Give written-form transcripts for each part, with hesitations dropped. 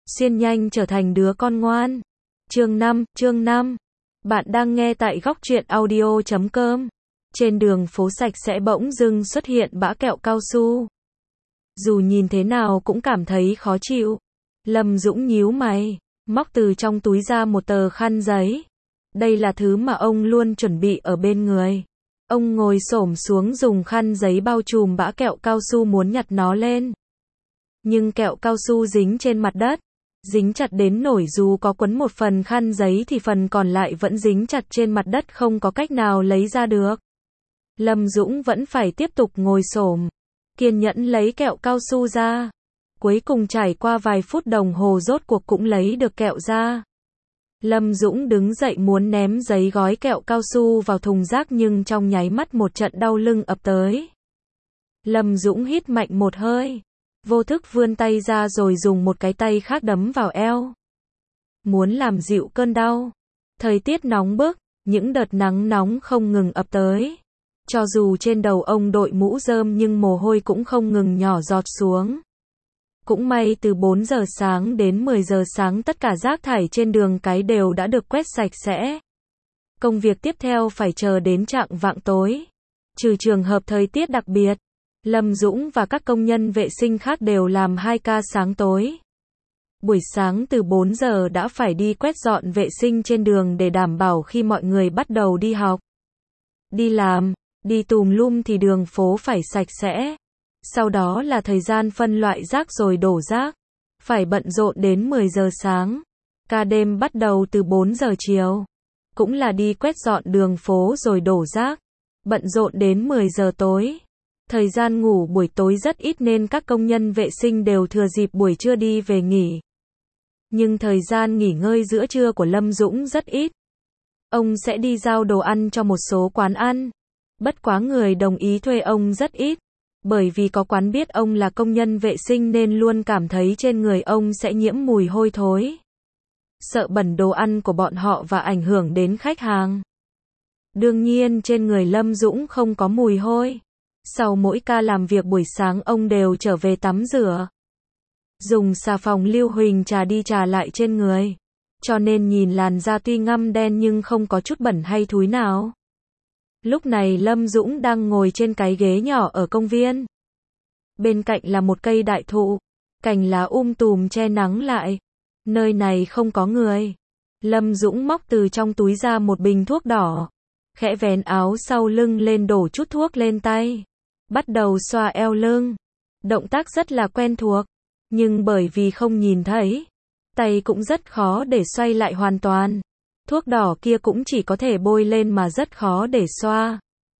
xuyên nhanh trở thành đứa con ngoan. Chương 5. Bạn đang nghe tại góc truyện audio.com. Trên đường phố sạch sẽ bỗng dưng xuất hiện bã kẹo cao su. Dù nhìn thế nào cũng cảm thấy khó chịu. Lâm Dũng nhíu mày, móc từ trong túi ra một tờ khăn giấy. Đây là thứ mà ông luôn chuẩn bị ở bên người. Ông ngồi xổm xuống dùng khăn giấy bao trùm bã kẹo cao su muốn nhặt nó lên. Nhưng kẹo cao su dính trên mặt đất, dính chặt đến nỗi dù có quấn một phần khăn giấy thì phần còn lại vẫn dính chặt trên mặt đất, không có cách nào lấy ra được. Lâm Dũng vẫn phải tiếp tục ngồi xổm, kiên nhẫn lấy kẹo cao su ra. Cuối cùng trải qua vài phút đồng hồ rốt cuộc cũng lấy được kẹo ra. Lâm Dũng đứng dậy muốn ném giấy gói kẹo cao su vào thùng rác, nhưng trong nháy mắt một trận đau lưng ập tới. Lâm Dũng hít mạnh một hơi, vô thức vươn tay ra rồi dùng một cái tay khác đấm vào eo, muốn làm dịu cơn đau. Thời tiết nóng bức, những đợt nắng nóng không ngừng ập tới. Cho dù trên đầu ông đội mũ rơm nhưng mồ hôi cũng không ngừng nhỏ giọt xuống. Cũng may từ 4 giờ sáng đến 10 giờ sáng tất cả rác thải trên đường cái đều đã được quét sạch sẽ. Công việc tiếp theo phải chờ đến chạng vạng tối. Trừ trường hợp thời tiết đặc biệt, Lâm Dũng và các công nhân vệ sinh khác đều làm 2 ca sáng tối. Buổi sáng từ 4 giờ đã phải đi quét dọn vệ sinh trên đường để đảm bảo khi mọi người bắt đầu đi học, đi làm, đi tùm lum thì đường phố phải sạch sẽ. Sau đó là thời gian phân loại rác rồi đổ rác. Phải bận rộn đến 10 giờ sáng. Ca đêm bắt đầu từ 4 giờ chiều. Cũng là đi quét dọn đường phố rồi đổ rác. Bận rộn đến 10 giờ tối. Thời gian ngủ buổi tối rất ít nên các công nhân vệ sinh đều thừa dịp buổi trưa đi về nghỉ. Nhưng thời gian nghỉ ngơi giữa trưa của Lâm Dũng rất ít. Ông sẽ đi giao đồ ăn cho một số quán ăn. Bất quá người đồng ý thuê ông rất ít. Bởi vì có quán biết ông là công nhân vệ sinh nên luôn cảm thấy trên người ông sẽ nhiễm mùi hôi thối. Sợ bẩn đồ ăn của bọn họ và ảnh hưởng đến khách hàng. Đương nhiên trên người Lâm Dũng không có mùi hôi. Sau mỗi ca làm việc buổi sáng ông đều trở về tắm rửa. Dùng xà phòng lưu huỳnh trà đi trà lại trên người. Cho nên nhìn làn da tuy ngăm đen nhưng không có chút bẩn hay thúi nào. Lúc này Lâm Dũng đang ngồi trên cái ghế nhỏ ở công viên. Bên cạnh là một cây đại thụ, cành lá tùm che nắng lại. Nơi này không có người. Lâm Dũng móc từ trong túi ra một bình thuốc đỏ, khẽ vén áo sau lưng lên đổ chút thuốc lên tay. Bắt đầu xoa eo lưng. Động tác rất là quen thuộc, nhưng bởi vì không nhìn thấy, tay cũng rất khó để xoay lại hoàn toàn. Thuốc đỏ kia cũng chỉ có thể bôi lên mà rất khó để xoa.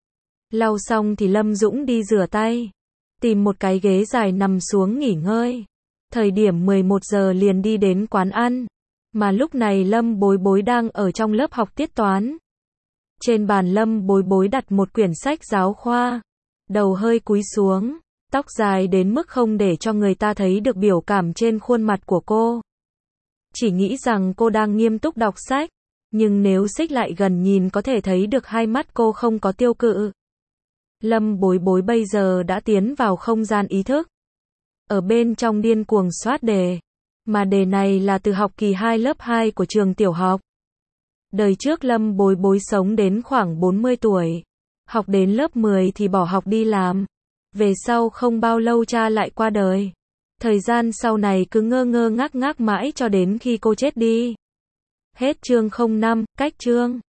Lau xong thì Lâm Dũng đi rửa tay, tìm một cái ghế dài nằm xuống nghỉ ngơi. Thời điểm 11 giờ liền đi đến quán ăn, mà lúc này Lâm Bối Bối đang ở trong lớp học tiết toán. Trên bàn Lâm Bối Bối đặt một quyển sách giáo khoa, đầu hơi cúi xuống, tóc dài đến mức không để cho người ta thấy được biểu cảm trên khuôn mặt của cô. Chỉ nghĩ rằng cô đang nghiêm túc đọc sách. Nhưng nếu xích lại gần nhìn có thể thấy được hai mắt cô không có tiêu cự. Lâm Bối Bối bây giờ đã tiến vào không gian ý thức. Ở bên trong điên cuồng soát đề. Mà đề này là từ học kỳ 2 lớp 2 của trường tiểu học. Đời trước Lâm Bối Bối sống đến khoảng 40 tuổi. Học đến lớp 10 thì bỏ học đi làm. Về sau không bao lâu cha lại qua đời. Thời gian sau này cứ ngơ ngơ ngác ngác mãi cho đến khi cô chết đi. Hết chương 05, cách chương.